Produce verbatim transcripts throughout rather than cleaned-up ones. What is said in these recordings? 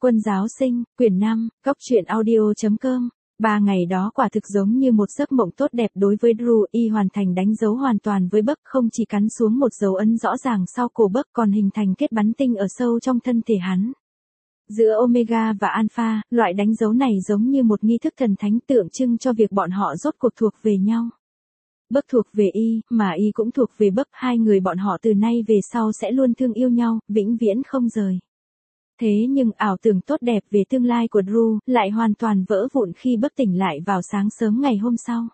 Quân giáo sinh, quyển năm, góc truyện audio.com. Ba ngày đó quả thực giống như một giấc mộng tốt đẹp đối với Drew, y hoàn thành đánh dấu hoàn toàn với Buck, không chỉ cắn xuống một dấu ấn rõ ràng sau cổ Buck còn hình thành kết bắn tinh ở sâu trong thân thể hắn. Giữa Omega và Alpha, loại đánh dấu này giống như một nghi thức thần thánh tượng trưng cho việc bọn họ rốt cuộc thuộc về nhau. Buck thuộc về y, mà y cũng thuộc về Buck, hai người bọn họ từ nay về sau sẽ luôn thương yêu nhau, vĩnh viễn không rời. Thế nhưng ảo tưởng tốt đẹp về tương lai của Drew lại hoàn toàn vỡ vụn khi Buck tỉnh lại vào sáng sớm ngày hôm sau.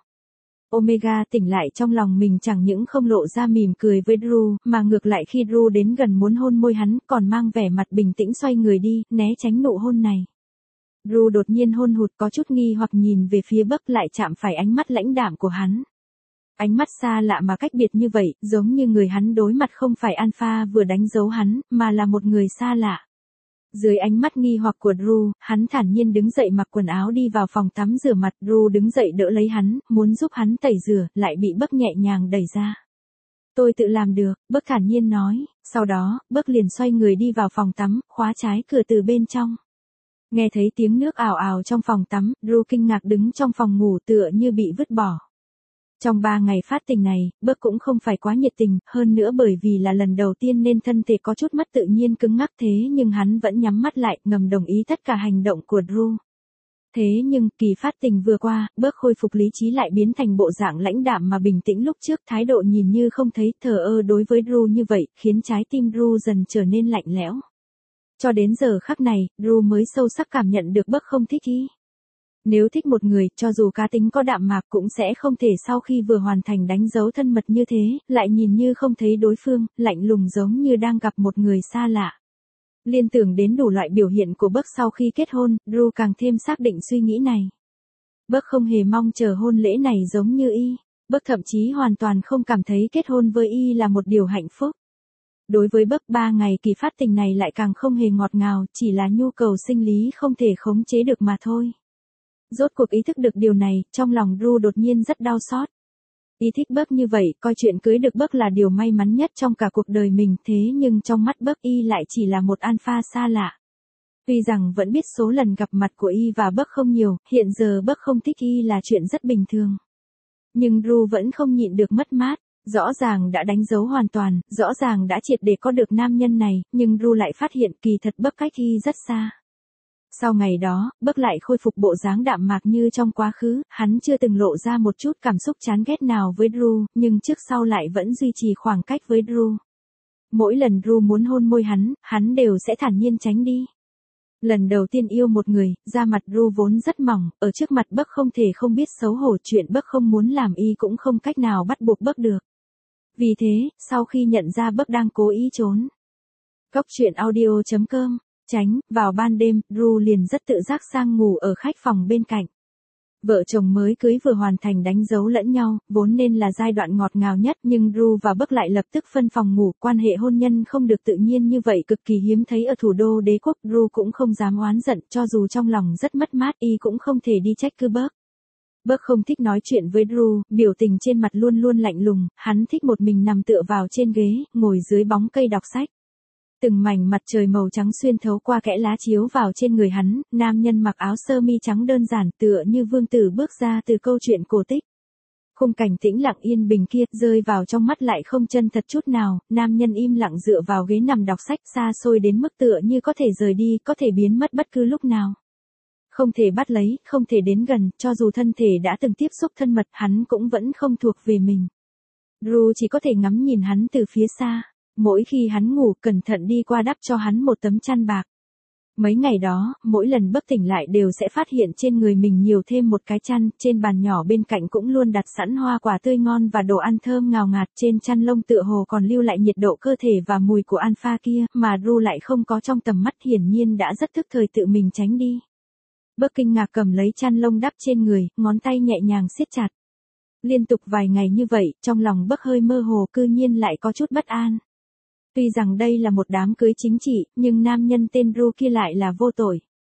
Omega tỉnh lại trong lòng mình chẳng những không lộ ra mỉm cười với Drew, mà ngược lại khi Drew đến gần muốn hôn môi hắn còn mang vẻ mặt bình tĩnh xoay người đi, né tránh nụ hôn này. Drew đột nhiên hôn hụt có chút nghi hoặc nhìn về phía Buck, lại chạm phải ánh mắt lãnh đạm của hắn. Ánh mắt xa lạ mà cách biệt như vậy, giống như người hắn đối mặt không phải Alpha vừa đánh dấu hắn, mà là một người xa lạ. Dưới ánh mắt nghi hoặc của Drew, hắn thản nhiên đứng dậy mặc quần áo đi vào phòng tắm rửa mặt. Drew đứng dậy đỡ lấy hắn, muốn giúp hắn tẩy rửa, lại bị Buck nhẹ nhàng đẩy ra. Tôi tự làm được, Buck thản nhiên nói, sau đó, Buck liền xoay người đi vào phòng tắm, khóa trái cửa từ bên trong. Nghe thấy tiếng nước ào ào trong phòng tắm, Drew kinh ngạc đứng trong phòng ngủ tựa như bị vứt bỏ. Trong ba ngày phát tình này, Buck cũng không phải quá nhiệt tình, hơn nữa bởi vì là lần đầu tiên nên thân thể có chút mất tự nhiên cứng ngắc, thế nhưng hắn vẫn nhắm mắt lại, ngầm đồng ý tất cả hành động của Drew. Thế nhưng, kỳ phát tình vừa qua, Buck khôi phục lý trí lại biến thành bộ dạng lãnh đạm mà bình tĩnh lúc trước, thái độ nhìn như không thấy, thờ ơ đối với Drew như vậy, khiến trái tim Drew dần trở nên lạnh lẽo. Cho đến giờ khắc này, Drew mới sâu sắc cảm nhận được Buck không thích y. Nếu thích một người, cho dù cá tính có đạm mạc cũng sẽ không thể sau khi vừa hoàn thành đánh dấu thân mật như thế, lại nhìn như không thấy đối phương, lạnh lùng giống như đang gặp một người xa lạ. Liên tưởng đến đủ loại biểu hiện của Buck sau khi kết hôn, Drew càng thêm xác định suy nghĩ này. Buck không hề mong chờ hôn lễ này giống như y. Buck thậm chí hoàn toàn không cảm thấy kết hôn với y là một điều hạnh phúc. Đối với Buck, ba ngày kỳ phát tình này lại càng không hề ngọt ngào, chỉ là nhu cầu sinh lý không thể khống chế được mà thôi. Rốt cuộc ý thức được điều này, trong lòng Drew đột nhiên rất đau xót. Y thích Buck như vậy, coi chuyện cưới được Buck là điều may mắn nhất trong cả cuộc đời mình, thế nhưng trong mắt Buck y lại chỉ là một Alpha xa lạ. Tuy rằng vẫn biết số lần gặp mặt của y và Buck không nhiều, hiện giờ Buck không thích y là chuyện rất bình thường. Nhưng Drew vẫn không nhịn được mất mát, rõ ràng đã đánh dấu hoàn toàn, rõ ràng đã triệt để có được nam nhân này, nhưng Drew lại phát hiện kỳ thật Buck cách y rất xa. Sau ngày đó, Buck lại khôi phục bộ dáng đạm mạc như trong quá khứ, hắn chưa từng lộ ra một chút cảm xúc chán ghét nào với Drew, nhưng trước sau lại vẫn duy trì khoảng cách với Drew. Mỗi lần Drew muốn hôn môi hắn, hắn đều sẽ thản nhiên tránh đi. Lần đầu tiên yêu một người, da mặt Drew vốn rất mỏng, ở trước mặt Buck không thể không biết xấu hổ, chuyện Buck không muốn làm y cũng không cách nào bắt buộc Buck được. Vì thế, sau khi nhận ra Buck đang cố ý trốn. Góc truyện audio.com. Tránh, vào ban đêm, Drew liền rất tự giác sang ngủ ở khách phòng bên cạnh. Vợ chồng mới cưới vừa hoàn thành đánh dấu lẫn nhau, vốn nên là giai đoạn ngọt ngào nhất, nhưng Drew và Buck lại lập tức phân phòng ngủ, quan hệ hôn nhân không được tự nhiên như vậy cực kỳ hiếm thấy ở thủ đô đế quốc. Drew cũng không dám oán giận, cho dù trong lòng rất mất mát, y cũng không thể đi trách cứ Buck. Buck không thích nói chuyện với Drew, biểu tình trên mặt luôn luôn lạnh lùng, hắn thích một mình nằm tựa vào trên ghế, ngồi dưới bóng cây đọc sách. Từng mảnh mặt trời màu trắng xuyên thấu qua kẽ lá chiếu vào trên người hắn, nam nhân mặc áo sơ mi trắng đơn giản tựa như vương tử bước ra từ câu chuyện cổ tích. Khung cảnh tĩnh lặng yên bình kia rơi vào trong mắt lại không chân thật chút nào, nam nhân im lặng dựa vào ghế nằm đọc sách, xa xôi đến mức tựa như có thể rời đi, có thể biến mất bất cứ lúc nào. Không thể bắt lấy, không thể đến gần, cho dù thân thể đã từng tiếp xúc thân mật, hắn cũng vẫn không thuộc về mình. Drew chỉ có thể ngắm nhìn hắn từ phía xa. Mỗi khi hắn ngủ, cẩn thận đi qua đắp cho hắn một tấm chăn bạc. Mấy ngày đó, mỗi lần Buck tỉnh lại đều sẽ phát hiện trên người mình nhiều thêm một cái chăn, trên bàn nhỏ bên cạnh cũng luôn đặt sẵn hoa quả tươi ngon và đồ ăn thơm ngào ngạt, trên chăn lông tựa hồ còn lưu lại nhiệt độ cơ thể và mùi của Alpha kia, mà Drew lại không có trong tầm mắt, hiển nhiên đã rất thức thời tự mình tránh đi. Buck kinh ngạc cầm lấy chăn lông đắp trên người, ngón tay nhẹ nhàng siết chặt. Liên tục vài ngày như vậy, trong lòng Buck hơi mơ hồ, cư nhiên lại có chút bất an. Tuy rằng đây là một đám cưới chính trị, nhưng nam nhân tên Drew kia lại là vô tội.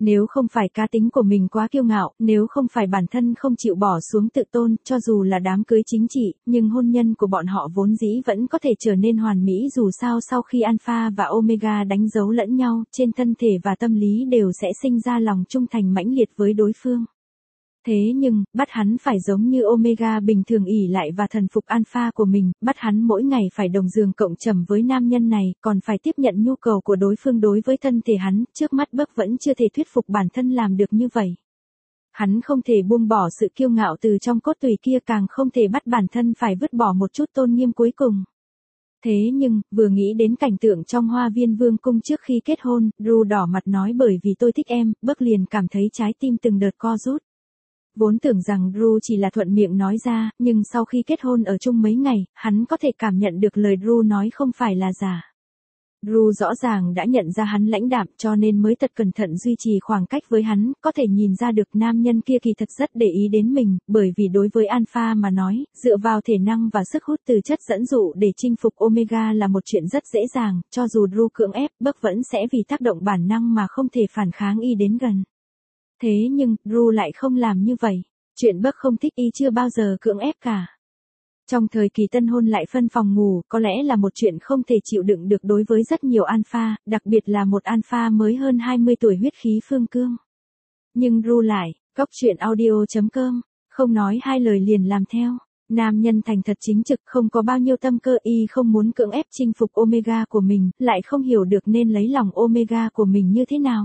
Nếu không phải cá tính của mình quá kiêu ngạo, nếu không phải bản thân không chịu bỏ xuống tự tôn, cho dù là đám cưới chính trị, nhưng hôn nhân của bọn họ vốn dĩ vẫn có thể trở nên hoàn mỹ dù sao sau khi Alpha và Omega đánh dấu lẫn nhau, trên thân thể và tâm lý đều sẽ sinh ra lòng trung thành mãnh liệt với đối phương. Thế nhưng, bắt hắn phải giống như Omega bình thường ỷ lại và thần phục Alpha của mình, bắt hắn mỗi ngày phải đồng giường cộng trầm với nam nhân này, còn phải tiếp nhận nhu cầu của đối phương đối với thân thể hắn, trước mắt Buck vẫn chưa thể thuyết phục bản thân làm được như vậy. Hắn không thể buông bỏ sự kiêu ngạo từ trong cốt tủy kia, càng không thể bắt bản thân phải vứt bỏ một chút tôn nghiêm cuối cùng. Thế nhưng, vừa nghĩ đến cảnh tượng trong hoa viên vương cung trước khi kết hôn, Drew đỏ mặt nói bởi vì tôi thích em, Buck liền cảm thấy trái tim từng đợt co rút. Vốn tưởng rằng Drew chỉ là thuận miệng nói ra, nhưng sau khi kết hôn ở chung mấy ngày, hắn có thể cảm nhận được lời Drew nói không phải là giả. Drew rõ ràng đã nhận ra hắn lãnh đạm cho nên mới thật cẩn thận duy trì khoảng cách với hắn, có thể nhìn ra được nam nhân kia kỳ thật rất để ý đến mình, bởi vì đối với Alpha mà nói, dựa vào thể năng và sức hút từ chất dẫn dụ để chinh phục Omega là một chuyện rất dễ dàng, cho dù Drew cưỡng ép, Buck vẫn sẽ vì tác động bản năng mà không thể phản kháng y đến gần. Thế nhưng, Drew lại không làm như vậy. Chuyện Buck không thích y chưa bao giờ cưỡng ép cả. Trong thời kỳ tân hôn lại phân phòng ngủ, có lẽ là một chuyện không thể chịu đựng được đối với rất nhiều alpha, đặc biệt là một alpha mới hơn hai mươi tuổi huyết khí phương cương. Nhưng Drew lại, góc truyện audio chấm com, không nói hai lời liền làm theo. Nam nhân thành thật chính trực, không có bao nhiêu tâm cơ, y không muốn cưỡng ép chinh phục Omega của mình, lại không hiểu được nên lấy lòng Omega của mình như thế nào.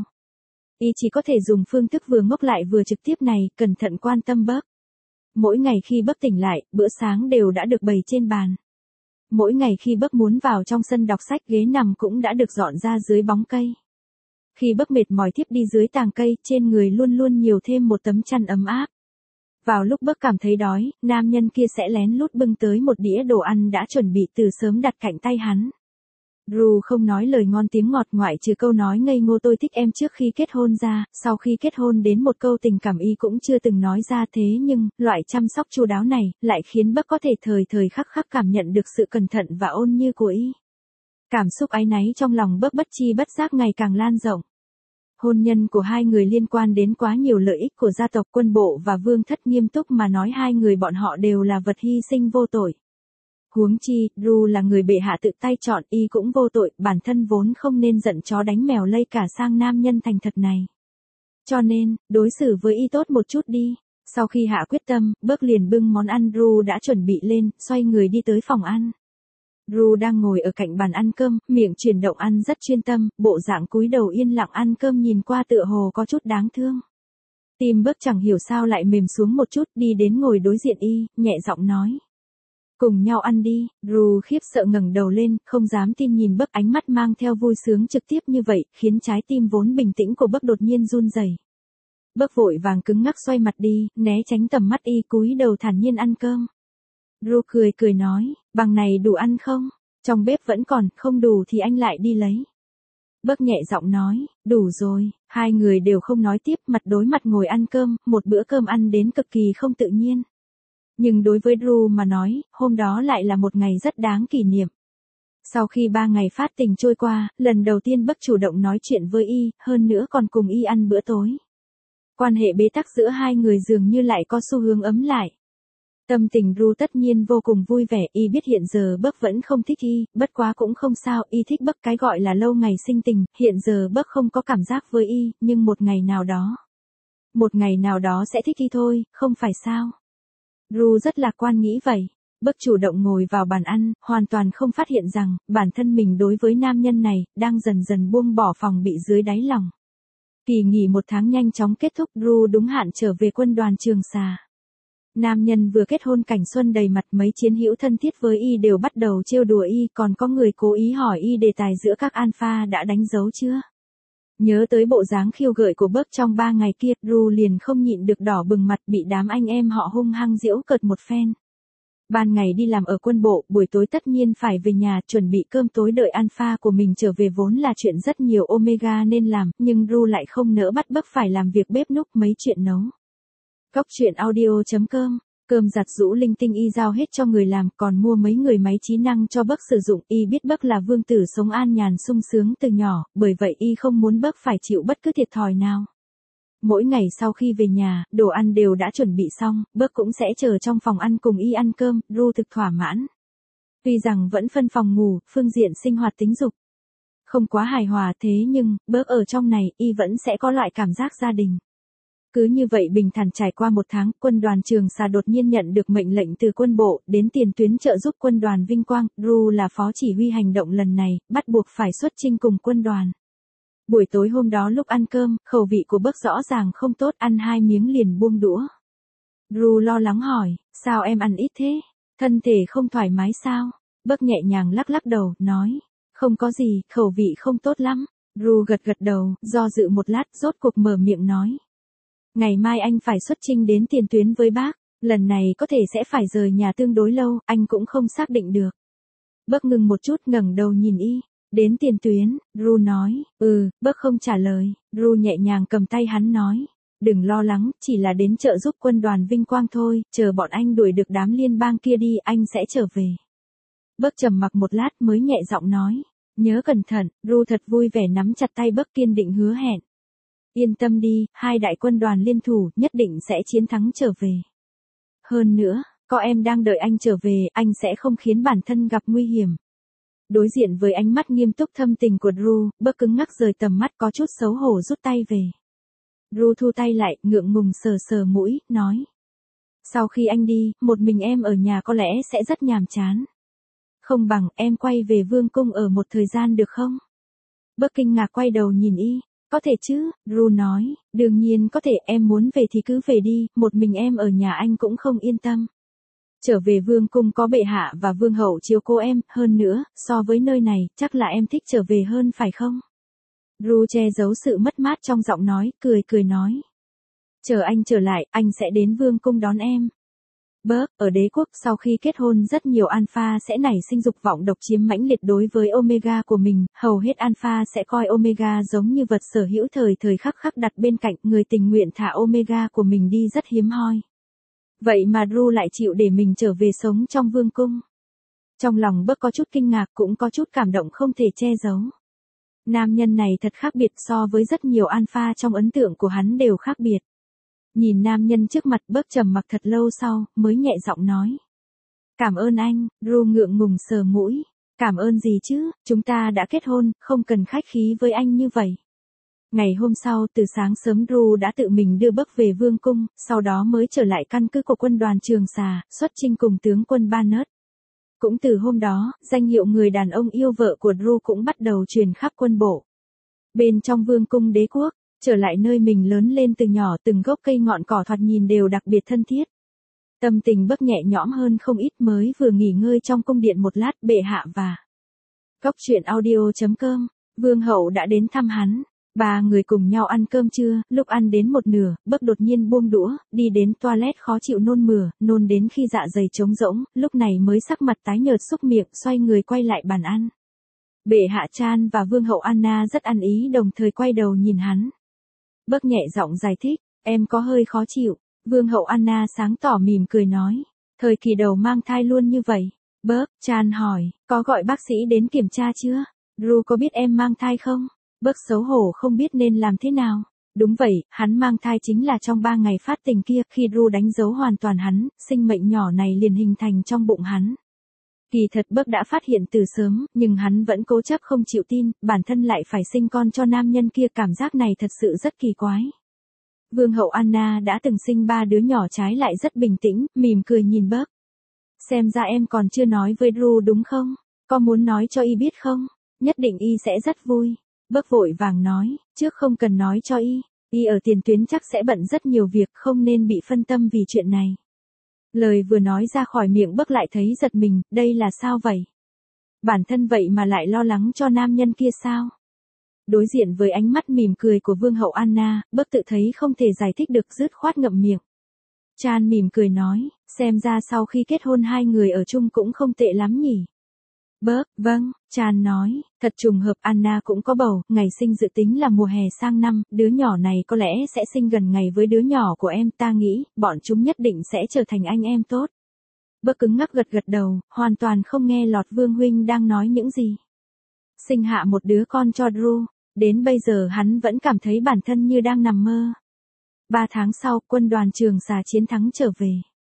Y chỉ có thể dùng phương thức vừa ngốc lại vừa trực tiếp này, cẩn thận quan tâm Buck. Mỗi ngày khi Buck tỉnh lại, bữa sáng đều đã được bày trên bàn. Mỗi ngày khi Buck muốn vào trong sân đọc sách, ghế nằm cũng đã được dọn ra dưới bóng cây. Khi Buck mệt mỏi thiếp đi dưới tàng cây, trên người luôn luôn nhiều thêm một tấm chăn ấm áp. Vào lúc Buck cảm thấy đói, nam nhân kia sẽ lén lút bưng tới một đĩa đồ ăn đã chuẩn bị từ sớm đặt cạnh tay hắn. Drew không nói lời ngon tiếng ngọt ngoại trừ câu nói ngây ngô tôi thích em trước khi kết hôn ra, sau khi kết hôn đến một câu tình cảm y cũng chưa từng nói ra, thế nhưng, loại chăm sóc chu đáo này, lại khiến Buck có thể thời thời khắc khắc cảm nhận được sự cẩn thận và ôn như của y. Cảm xúc áy náy trong lòng Buck bất chi bất giác ngày càng lan rộng. Hôn nhân của hai người liên quan đến quá nhiều lợi ích của gia tộc, quân bộ và vương thất, nghiêm túc mà nói hai người bọn họ đều là vật hy sinh vô tội. Huống chi, Drew là người bệ hạ tự tay chọn, y cũng vô tội, bản thân vốn không nên giận chó đánh mèo lây cả sang nam nhân thành thật này. Cho nên, đối xử với y tốt một chút đi. Sau khi hạ quyết tâm, Buck liền bưng món ăn Drew đã chuẩn bị lên, xoay người đi tới phòng ăn. Drew đang ngồi ở cạnh bàn ăn cơm, miệng chuyển động ăn rất chuyên tâm, bộ dạng cúi đầu yên lặng ăn cơm nhìn qua tựa hồ có chút đáng thương. Tim Buck chẳng hiểu sao lại mềm xuống một chút, đi đến ngồi đối diện y, nhẹ giọng nói. Cùng nhau ăn đi. Drew khiếp sợ ngẩng đầu lên, không dám tin nhìn Buck, ánh mắt mang theo vui sướng trực tiếp như vậy, khiến trái tim vốn bình tĩnh của Buck đột nhiên run rẩy. Buck vội vàng cứng ngắc xoay mặt đi, né tránh tầm mắt y, cúi đầu thản nhiên ăn cơm. Drew cười cười nói, bằng này đủ ăn không? Trong bếp vẫn còn, không đủ thì anh lại đi lấy. Buck nhẹ giọng nói, đủ rồi. Hai người đều không nói tiếp, mặt đối mặt ngồi ăn cơm, một bữa cơm ăn đến cực kỳ không tự nhiên. Nhưng đối với Drew mà nói, hôm đó lại là một ngày rất đáng kỷ niệm. Sau khi ba ngày phát tình trôi qua, lần đầu tiên Buck chủ động nói chuyện với y, hơn nữa còn cùng y ăn bữa tối. Quan hệ bế tắc giữa hai người dường như lại có xu hướng ấm lại. Tâm tình Drew tất nhiên vô cùng vui vẻ, y biết hiện giờ Buck vẫn không thích y, bất quá cũng không sao, y thích Buck cái gọi là lâu ngày sinh tình, hiện giờ Buck không có cảm giác với y, nhưng một ngày nào đó. Một ngày nào đó sẽ thích y thôi, không phải sao? Drew rất lạc quan nghĩ vậy. Buck chủ động ngồi vào bàn ăn, hoàn toàn không phát hiện rằng, bản thân mình đối với nam nhân này, đang dần dần buông bỏ phòng bị dưới đáy lòng. Kỳ nghỉ một tháng nhanh chóng kết thúc, Drew đúng hạn trở về quân đoàn Trường Xà. Nam nhân vừa kết hôn cảnh xuân đầy mặt, mấy chiến hữu thân thiết với y đều bắt đầu trêu đùa y, còn có người cố ý hỏi y đề tài giữa các alpha đã đánh dấu chưa. Nhớ tới bộ dáng khiêu gợi của Buck trong ba ngày kia, Drew liền không nhịn được đỏ bừng mặt, bị đám anh em họ hung hăng giễu cợt một phen. Ban ngày đi làm ở quân bộ, buổi tối tất nhiên phải về nhà chuẩn bị cơm tối đợi alpha của mình trở về, vốn là chuyện rất nhiều Omega nên làm, nhưng Drew lại không nỡ bắt Buck phải làm việc bếp núc mấy chuyện nấu. Góc truyện audio chấm com, cơm giặt giũ linh tinh y giao hết cho người làm, còn mua mấy người máy trí năng cho Buck sử dụng. Y biết Buck là vương tử sống an nhàn sung sướng từ nhỏ, bởi vậy y không muốn Buck phải chịu bất cứ thiệt thòi nào. Mỗi ngày sau khi về nhà, đồ ăn đều đã chuẩn bị xong, Burke cũng sẽ chờ trong phòng ăn cùng y ăn cơm, Drew thực thỏa mãn. Tuy rằng vẫn phân phòng ngủ, phương diện sinh hoạt tính dục không quá hài hòa thế nhưng, Burke ở trong này, y vẫn sẽ có loại cảm giác gia đình. Cứ như vậy bình thản trải qua một tháng, quân đoàn Trường Xà đột nhiên nhận được mệnh lệnh từ quân bộ, đến tiền tuyến trợ giúp quân đoàn Vinh Quang, Drew là phó chỉ huy hành động lần này, bắt buộc phải xuất chinh cùng quân đoàn. Buổi tối hôm đó lúc ăn cơm, khẩu vị của Burke rõ ràng không tốt, ăn hai miếng liền buông đũa. Drew lo lắng hỏi, sao em ăn ít thế? Thân thể không thoải mái sao? Burke nhẹ nhàng lắc lắc đầu, nói, không có gì, khẩu vị không tốt lắm. Drew gật gật đầu, do dự một lát, rốt cuộc mở miệng nói. Ngày mai anh phải xuất chinh đến tiền tuyến với bác, lần này có thể sẽ phải rời nhà tương đối lâu, anh cũng không xác định được. Burke ngừng một chút ngẩng đầu nhìn y, đến tiền tuyến, Drew nói, ừ, Burke không trả lời, Drew nhẹ nhàng cầm tay hắn nói, đừng lo lắng, chỉ là đến trợ giúp quân đoàn Vinh Quang thôi, chờ bọn anh đuổi được đám liên bang kia đi, anh sẽ trở về. Burke trầm mặc một lát mới nhẹ giọng nói, nhớ cẩn thận, Drew thật vui vẻ nắm chặt tay Burke kiên định hứa hẹn. Yên tâm đi, hai đại quân đoàn liên thủ, nhất định sẽ chiến thắng trở về. Hơn nữa, có em đang đợi anh trở về, anh sẽ không khiến bản thân gặp nguy hiểm. Đối diện với ánh mắt nghiêm túc thâm tình của Drew, Burke cứng ngắc rời tầm mắt có chút xấu hổ rút tay về. Drew thu tay lại, ngượng ngùng sờ sờ mũi, nói. Sau khi anh đi, một mình em ở nhà có lẽ sẽ rất nhàm chán. Không bằng em quay về vương cung ở một thời gian được không? Burke kinh ngạc quay đầu nhìn y. Có thể chứ, Drew nói, đương nhiên có thể, em muốn về thì cứ về đi, một mình em ở nhà anh cũng không yên tâm. Trở về vương cung có bệ hạ và vương hậu chiếu cố em, hơn nữa, so với nơi này, chắc là em thích trở về hơn phải không? Drew che giấu sự mất mát trong giọng nói, cười cười nói. Chờ anh trở lại, anh sẽ đến vương cung đón em. Burke, ở đế quốc sau khi kết hôn rất nhiều alpha sẽ nảy sinh dục vọng độc chiếm mãnh liệt đối với omega của mình, hầu hết alpha sẽ coi omega giống như vật sở hữu thời thời khắc khắc đặt bên cạnh, người tình nguyện thả omega của mình đi rất hiếm hoi. Vậy mà Drew lại chịu để mình trở về sống trong vương cung. Trong lòng Burke có chút kinh ngạc cũng có chút cảm động không thể che giấu. Nam nhân này thật khác biệt so với rất nhiều alpha trong ấn tượng của hắn đều khác biệt. Nhìn nam nhân trước mặt Burke trầm mặc thật lâu sau, mới nhẹ giọng nói. Cảm ơn anh, Drew ngượng ngùng sờ mũi. Cảm ơn gì chứ, chúng ta đã kết hôn, không cần khách khí với anh như vậy. Ngày hôm sau từ sáng sớm Drew đã tự mình đưa Burke về vương cung, sau đó mới trở lại căn cứ của quân đoàn Trường Xà, xuất chinh cùng tướng quân Barnett. Cũng từ hôm đó, danh hiệu người đàn ông yêu vợ của Drew cũng bắt đầu truyền khắp quân bộ. Bên trong vương cung đế quốc, trở lại nơi mình lớn lên từ nhỏ, từng gốc cây ngọn cỏ thoạt nhìn đều đặc biệt thân thiết. Tâm tình Burke nhẹ nhõm hơn không ít, mới vừa nghỉ ngơi trong cung điện một lát, bệ hạ và Cốc truyện audio chấm com, vương hậu đã đến thăm hắn. Ba người cùng nhau ăn cơm trưa, lúc ăn đến một nửa, Burke đột nhiên buông đũa, đi đến toilet khó chịu nôn mửa, nôn đến khi dạ dày trống rỗng, lúc này mới sắc mặt tái nhợt xúc miệng, xoay người quay lại bàn ăn. Bệ hạ Chan và vương hậu Anna rất ăn ý đồng thời quay đầu nhìn hắn. Burke nhẹ giọng giải thích, em có hơi khó chịu. Vương hậu Anna sáng tỏ mỉm cười nói, thời kỳ đầu mang thai luôn như vậy. Burke, Chan hỏi, có gọi bác sĩ đến kiểm tra chưa? Drew có biết em mang thai không? Burke xấu hổ không biết nên làm thế nào. Đúng vậy, hắn mang thai chính là trong ba ngày phát tình kia, khi Drew đánh dấu hoàn toàn hắn, sinh mệnh nhỏ này liền hình thành trong bụng hắn. Kỳ thật Burke đã phát hiện từ sớm, nhưng hắn vẫn cố chấp không chịu tin, bản thân lại phải sinh con cho nam nhân kia, cảm giác này thật sự rất kỳ quái. Vương hậu Anna đã từng sinh ba đứa nhỏ trái lại rất bình tĩnh, mỉm cười nhìn Burke. Xem ra em còn chưa nói với Drew đúng không? Có muốn nói cho y biết không? Nhất định y sẽ rất vui. Burke vội vàng nói, trước không cần nói cho y, y ở tiền tuyến chắc sẽ bận rất nhiều việc, không nên bị phân tâm vì chuyện này. Lời vừa nói ra khỏi miệng Burke lại thấy giật mình, đây là sao vậy? Bản thân vậy mà lại lo lắng cho nam nhân kia sao? Đối diện với ánh mắt mỉm cười của vương hậu Anna, Burke tự thấy không thể giải thích được, dứt khoát ngậm miệng. Chan mỉm cười nói, xem ra sau khi kết hôn hai người ở chung cũng không tệ lắm nhỉ. Burke, vâng, Chan nói, thật trùng hợp Anna cũng có bầu, ngày sinh dự tính là mùa hè sang năm, đứa nhỏ này có lẽ sẽ sinh gần ngày với đứa nhỏ của em, ta nghĩ, bọn chúng nhất định sẽ trở thành anh em tốt. Burke cứng ngắc gật gật đầu, hoàn toàn không nghe lọt vương huynh đang nói những gì. Sinh hạ một đứa con cho Drew, đến bây giờ hắn vẫn cảm thấy bản thân như đang nằm mơ. Ba tháng sau, quân đoàn Trường Xà chiến thắng trở về.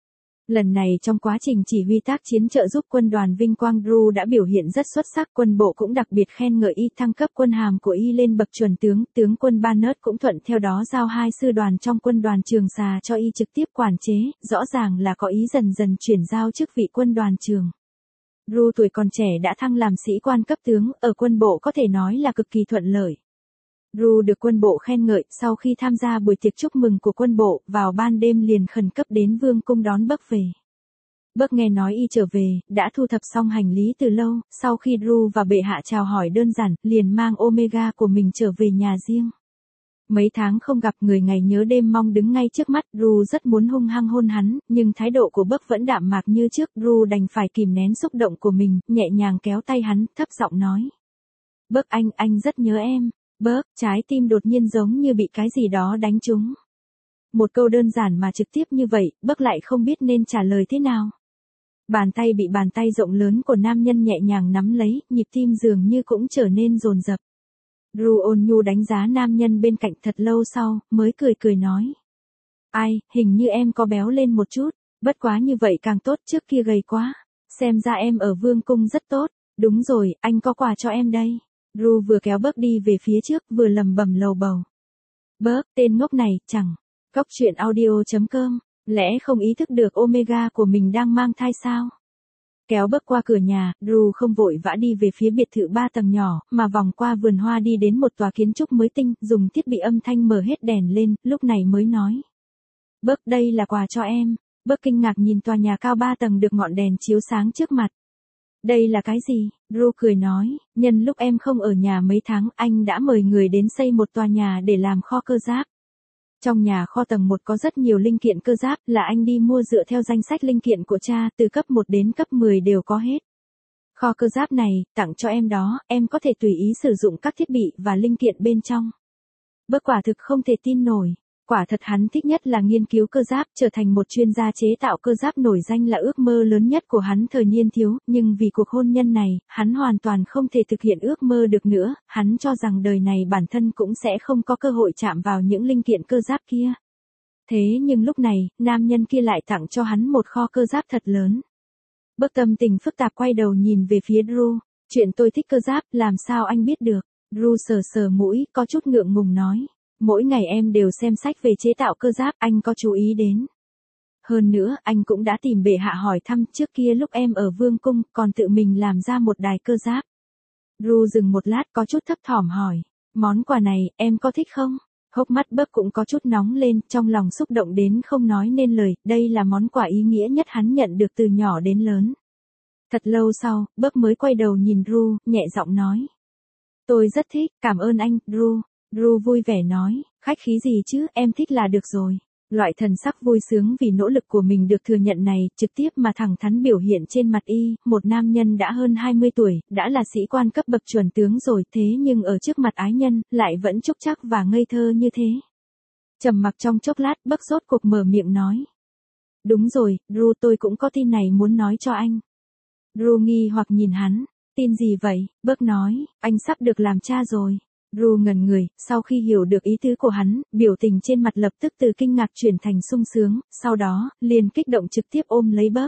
Lần này trong quá trình chỉ huy tác chiến trợ giúp quân đoàn vinh quang, Drew đã biểu hiện rất xuất sắc, quân bộ cũng đặc biệt khen ngợi y, thăng cấp quân hàm của y lên bậc chuẩn tướng, tướng quân Barnett cũng thuận theo đó giao hai sư đoàn trong quân đoàn Trường Xà cho y trực tiếp quản chế, rõ ràng là có ý dần dần chuyển giao chức vị quân đoàn trường. Drew tuổi còn trẻ đã thăng làm sĩ quan cấp tướng, ở quân bộ có thể nói là cực kỳ thuận lợi. Drew được quân bộ khen ngợi, sau khi tham gia buổi tiệc chúc mừng của quân bộ, vào ban đêm liền khẩn cấp đến vương cung đón Buck về. Buck nghe nói y trở về, đã thu thập xong hành lý từ lâu, sau khi Drew và bệ hạ chào hỏi đơn giản, liền mang Omega của mình trở về nhà riêng. Mấy tháng không gặp, người ngày nhớ đêm mong đứng ngay trước mắt, Drew rất muốn hung hăng hôn hắn, nhưng thái độ của Buck vẫn đạm mạc như trước, Drew đành phải kìm nén xúc động của mình, nhẹ nhàng kéo tay hắn, thấp giọng nói. Buck anh, anh rất nhớ em. Buck, trái tim đột nhiên giống như bị cái gì đó đánh trúng. Một câu đơn giản mà trực tiếp như vậy, Buck lại không biết nên trả lời thế nào. Bàn tay bị bàn tay rộng lớn của nam nhân nhẹ nhàng nắm lấy, nhịp tim dường như cũng trở nên dồn dập. Drew ôn nhu đánh giá nam nhân bên cạnh thật lâu sau, mới cười cười nói. Ai, hình như em có béo lên một chút, bất quá như vậy càng tốt, trước kia gầy quá. Xem ra em ở vương cung rất tốt, đúng rồi, anh có quà cho em đây. Drew vừa kéo Buck đi về phía trước, vừa lầm bầm lầu bầu. Buck, tên ngốc này, chẳng. Cóc truyện audio chấm com, lẽ không ý thức được Omega của mình đang mang thai sao? Kéo Buck qua cửa nhà, Drew không vội vã đi về phía biệt thự ba tầng nhỏ, mà vòng qua vườn hoa đi đến một tòa kiến trúc mới tinh, dùng thiết bị âm thanh mở hết đèn lên, lúc này mới nói. Buck, đây là quà cho em. Buck kinh ngạc nhìn tòa nhà cao ba tầng được ngọn đèn chiếu sáng trước mặt. Đây là cái gì? Drew cười nói, nhân lúc em không ở nhà mấy tháng, anh đã mời người đến xây một tòa nhà để làm kho cơ giáp. Trong nhà kho tầng một có rất nhiều linh kiện cơ giáp, là anh đi mua dựa theo danh sách linh kiện của cha, từ cấp một đến cấp mười đều có hết. Kho cơ giáp này, tặng cho em đó, em có thể tùy ý sử dụng các thiết bị và linh kiện bên trong. Buck quả thực không thể tin nổi. Quả thật hắn thích nhất là nghiên cứu cơ giáp, trở thành một chuyên gia chế tạo cơ giáp nổi danh là ước mơ lớn nhất của hắn thời niên thiếu, nhưng vì cuộc hôn nhân này, hắn hoàn toàn không thể thực hiện ước mơ được nữa, hắn cho rằng đời này bản thân cũng sẽ không có cơ hội chạm vào những linh kiện cơ giáp kia. Thế nhưng lúc này, nam nhân kia lại tặng cho hắn một kho cơ giáp thật lớn. Buck tâm tình phức tạp quay đầu nhìn về phía Drew, chuyện tôi thích cơ giáp, làm sao anh biết được? Drew sờ sờ mũi, có chút ngượng ngùng nói. Mỗi ngày em đều xem sách về chế tạo cơ giáp, anh có chú ý đến. Hơn nữa, anh cũng đã tìm bệ hạ hỏi thăm, trước kia lúc em ở vương cung, còn tự mình làm ra một đài cơ giáp. Drew dừng một lát có chút thấp thỏm hỏi, món quà này, em có thích không? Hốc mắt Buck cũng có chút nóng lên, trong lòng xúc động đến không nói nên lời, đây là món quà ý nghĩa nhất hắn nhận được từ nhỏ đến lớn. Thật lâu sau, Buck mới quay đầu nhìn Drew, nhẹ giọng nói. Tôi rất thích, cảm ơn anh, Drew. Drew vui vẻ nói, khách khí gì chứ, em thích là được rồi. Loại thần sắc vui sướng vì nỗ lực của mình được thừa nhận này, trực tiếp mà thẳng thắn biểu hiện trên mặt y, một nam nhân đã hơn hai mươi tuổi, đã là sĩ quan cấp bậc chuẩn tướng rồi, thế nhưng ở trước mặt ái nhân, lại vẫn trúc trắc và ngây thơ như thế. Trầm mặc trong chốc lát, Buck rốt cuộc mở miệng nói. Đúng rồi, Drew, tôi cũng có tin này muốn nói cho anh. Drew nghi hoặc nhìn hắn, tin gì vậy? Buck nói, anh sắp được làm cha rồi. Drew ngẩn người, sau khi hiểu được ý tứ của hắn, biểu tình trên mặt lập tức từ kinh ngạc chuyển thành sung sướng, sau đó, liền kích động trực tiếp ôm lấy Buck.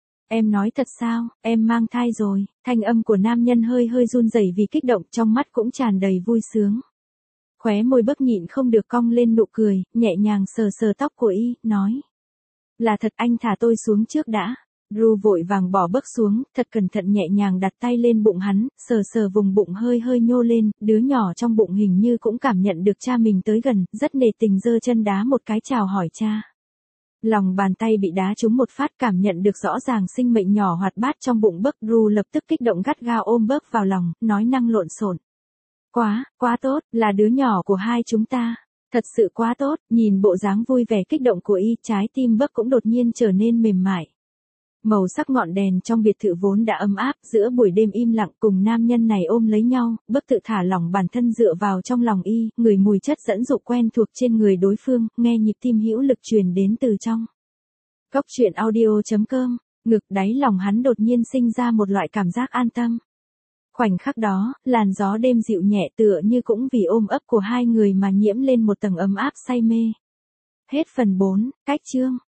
Em nói thật sao, em mang thai rồi, thanh âm của nam nhân hơi hơi run rẩy vì kích động, trong mắt cũng tràn đầy vui sướng. Khóe môi Buck nhịn không được cong lên nụ cười, nhẹ nhàng sờ sờ tóc của y, nói. Là thật, anh thả tôi xuống trước đã. Drew vội vàng bỏ Buck xuống, thật cẩn thận nhẹ nhàng đặt tay lên bụng hắn, sờ sờ vùng bụng hơi hơi nhô lên, đứa nhỏ trong bụng hình như cũng cảm nhận được cha mình tới gần, rất nề tình giơ chân đá một cái chào hỏi cha. Lòng bàn tay bị đá trúng một phát, cảm nhận được rõ ràng sinh mệnh nhỏ hoạt bát trong bụng Buck, Drew lập tức kích động gắt gao ôm Buck vào lòng, nói năng lộn xộn. Quá, quá tốt, là đứa nhỏ của hai chúng ta. Thật sự quá tốt, nhìn bộ dáng vui vẻ kích động của y, trái tim Buck cũng đột nhiên trở nên mềm mại. Màu sắc ngọn đèn trong biệt thự vốn đã ấm áp, giữa buổi đêm im lặng cùng nam nhân này ôm lấy nhau, Buck tự thả lỏng bản thân dựa vào trong lòng y, ngửi mùi chất dẫn dụ quen thuộc trên người đối phương, nghe nhịp tim hữu lực truyền đến từ trong. Cóc truyện audio chấm com, ngực đáy lòng hắn đột nhiên sinh ra một loại cảm giác an tâm. Khoảnh khắc đó, làn gió đêm dịu nhẹ tựa như cũng vì ôm ấp của hai người mà nhiễm lên một tầng ấm áp say mê. Hết phần bốn, cách chương.